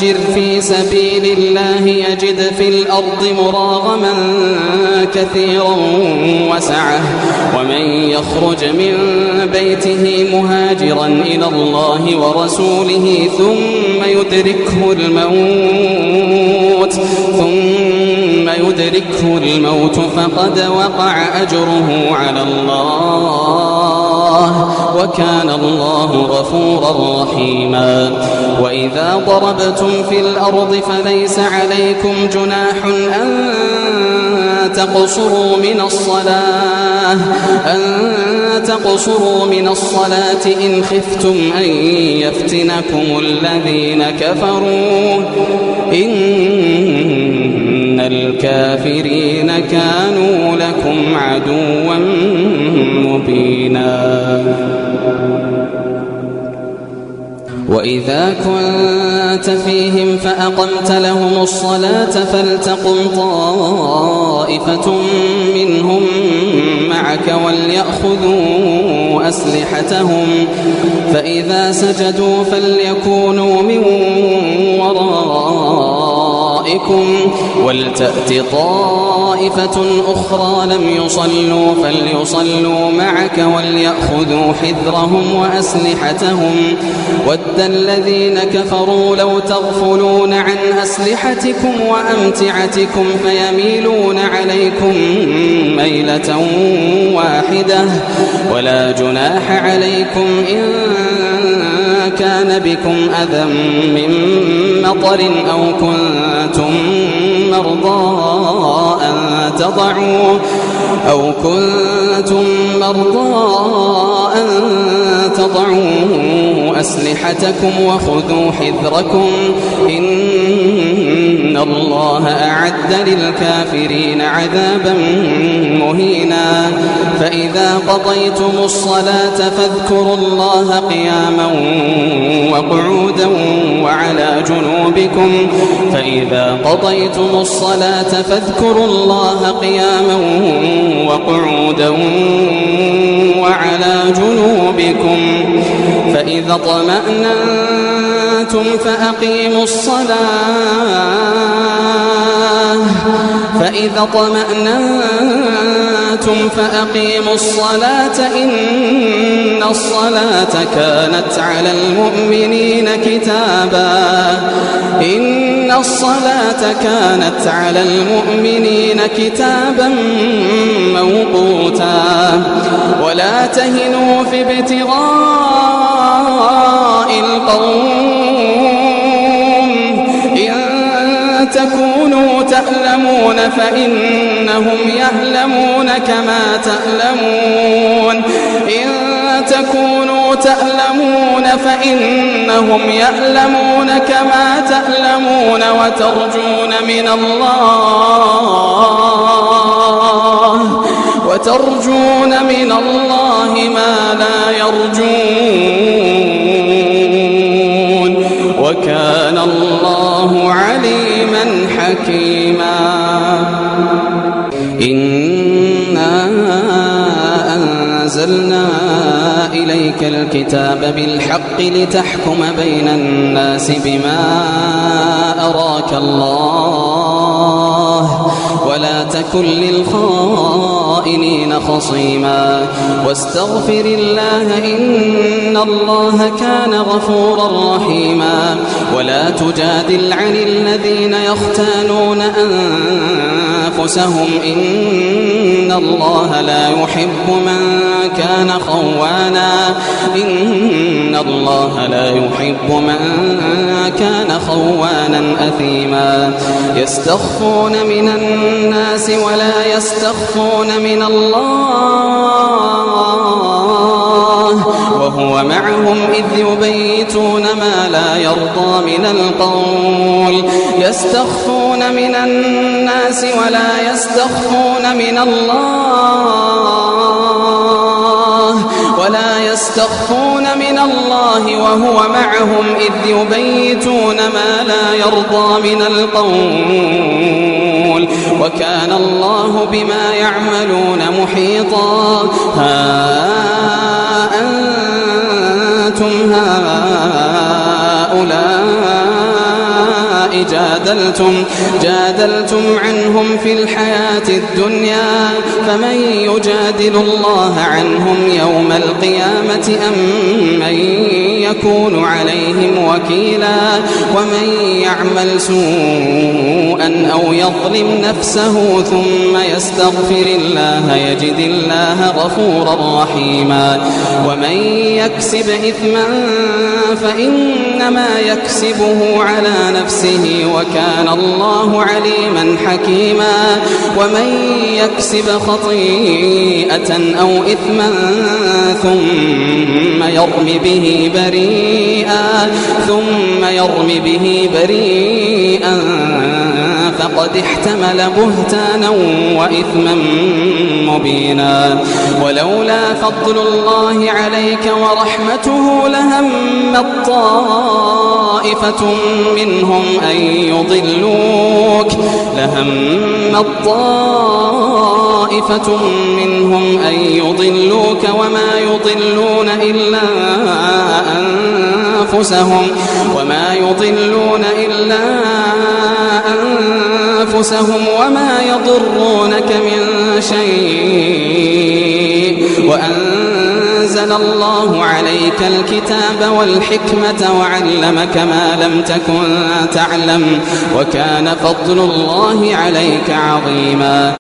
يهاجر في سبيل الله يجد في الأرض مراغما كثيرا وسعة ومن يخرج من بيته مهاجرا إلى الله ورسوله ثم يدركه الموت فقد وقع أجره على الله وكان الله غفورا رحيما. وإذا ضربتم في الأرض فليس عليكم جناح أن تقصروا من الصلاة إن خفتم أن يفتنكم الذين كفروا إن الكافرين كانوا لكم عدوا مبينا. وإذا كنت فيهم فأقمت لهم الصلاة فلتقم طائفة منهم معك وليأخذوا أسلحتهم فإذا سجدوا فليكونوا من ورائكم ولتأت طائفة أخرى لم يصلوا فليصلوا معك وليأخذوا حذرهم وأسلحتهم ود الذين كفروا لو تغفلون عن أسلحتكم وأمتعتكم فيميلون عليكم ميلة واحدة ولا جناح عليكم إن كان بكم أذى من مطر أو كنتم مرضى أن تضعوا أسلحتكم وخذوا حذركم إن الله أعد للكافرين عذابا مهينا. فإذا قضيتم الصلاة فاذكروا الله قياما وقعودا وعلى جنوبكم فإذا اطمأننتم فأقيموا الصلاة إن الصلاة كانت على المؤمنين كتابا موقوتا. ولا تهنوا في ابتغاء القوم إن تكونوا تألمون فإنهم يألمون كما تألمون وترجون من الله ما لا يرجون وكان الله عليما حكيما. إنا أنزلنا إليك الكتاب بالحق لتحكم بين الناس بما أراك الله ولا تكن للخائنين خصيما واستغفر الله إن الله كان غفورا رحيما. ولا تجادل عن الذين يختانون أنفسهم إن الله لا يحب من كان خوانا أثيما. يستخفون من الناس ولا يستخفون من الله وهو معهم إذ يبيتون ما لا يرضى من القول. يستخفون من الناس ولا يستخفون من الله وهو معهم إذ يبيتون ما لا يرضى من القول وكان الله بما يعملون محيطا. ها أنتم هؤلاء جادلتم عنهم في الحياة الدنيا فمن يجادل الله عنهم يوم القيامة أم من يكون عليهم وكيلا ومن يعمل سوءا أو يظلم نفسه ثم يستغفر الله يجد الله غفورا رحيما ومن يكسب إثما فإنما يكسبه على نفسه وكان الله عليما حكيما ومن يكسب خطيئة أو إثما ثم يرم به بريئا فقد احتمل بهتانا وإثما مبينا ولولا فضل الله عليك ورحمته لهمت طائفة منهم أن يضلوك وما يضلون إلا أنفسهم وما يضرونك من شيء وأنزل الله عليك الكتاب والحكمة وعلمك ما لم تكن تعلم وكان فضل الله عليك عظيما.